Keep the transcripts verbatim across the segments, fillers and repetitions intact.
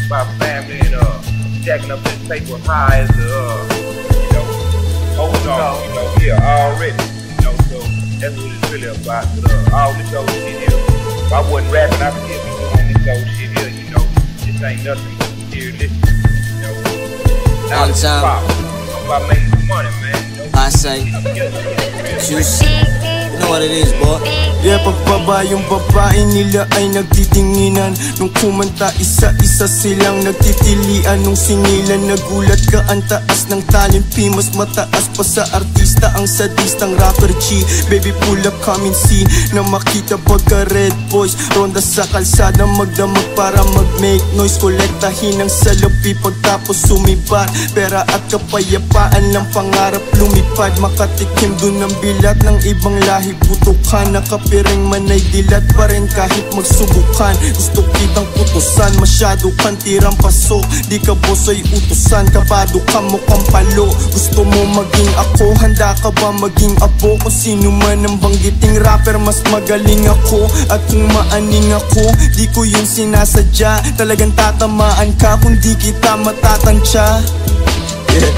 my family and uh, jacking up this paper high as the, uh, you know, holding on, you know, here already, you know, so that's what it's really about. But uh, all this old shit here, if I wasn't rapping, I could still be doing this old shit here, you know. This ain't nothing but serious, you know. Now One it's time. about, I'm about making some money, man, you know. I say, juice. You know what it is, boy. Yeah, pagbaba yung babae nila ay nagtitinginan. Nung kumanta isa-isa silang nagtitilian. Nung singilan nagulat ka ang taas ng talimpi. Mas mataas pa sa artista ang sadistang rapper G. Baby pull up come and see na makita pagka red boys ronda sa kalsada magdamag para mag-make noise. Kolektahin ang salapi pagtapos sumibat. Pera at kapayapaan lang pangarap lumipad. Makatikim dun ng bilat ng ibang lahi. Putukan nakapiring man ay dilat pa rin kahit magsubukan. Gusto kitang putusan, masyado kang tirang pasok. Di ka boss ay utusan, kabado ka mukhang palo. Gusto mo maging ako, handa ka ba maging apo? Kung sino man ang banggiting rapper, mas magaling ako. At kung maaning ako, di ko yun sinasadya. Talagang tatamaan ka kung di kita matatansya. Yeah.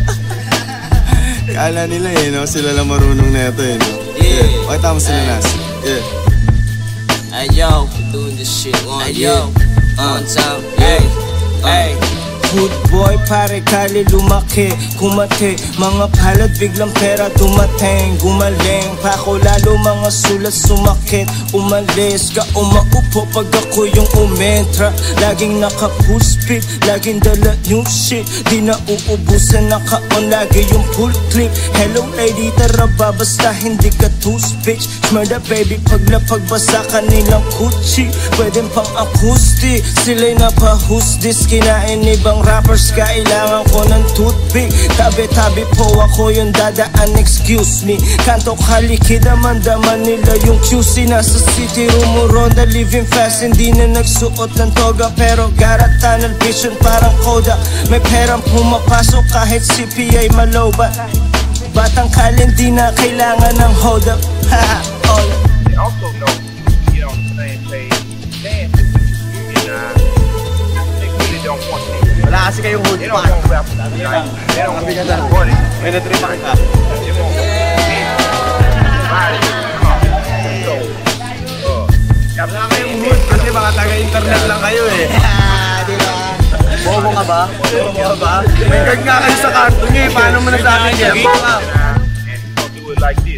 Kala nila eh, no? Sila lang marunong na ito eh, no? Yeah. Bakit tama sila Ay. Nas? Yeah. Hey yo, we're doing this shit one, Ay, yeah. yo. One time, hey, hey. Good boy, pare kali lumaki, kumate. Mga palad biglang pera dumating. Gumaling, pako lalo mga sulat sumakit. Umalis ka, umaupo pag ako yung umentra. Laging naka-full speed, laging dala new shit. Di na uubusan, naka-on lagi yung full clip. Hello lady, tara ba, basta hindi ka too speech. Smurda baby, paglapag basa kanilang kuchi. Pwedeng pang acoustic, sila'y napahusdis. Kinain ibang rappers, kailangan ko ng toothpick. Tabi-tabi po ako yung dadaan, excuse me. Kanto kalikid, daman-daman nila yung Q C. Nasa city, rumuronda, living fast. Hindi na nagsuot ng toga, pero got a tunnel vision parang Kodak. May perang pumapasok kahit C P ay malobat. Batang kalin, di na kailangan ng hold up. Haha, all. They also know to get on the same page, dance with the union. They really don't want to. Wala kasi kayong hood They don't pa. want rap tonight. They don't want to money. May natripan ka. They want everybody to come. So, uh, Wala kayong hood kasi mga taga-internet lang kayo eh. Di ba? Bobo ka ba? Bobo ka ba? May card nga kayo sa karton nyo eh. Paano mo nasabi niya? and, uh, and you gonna do it like this.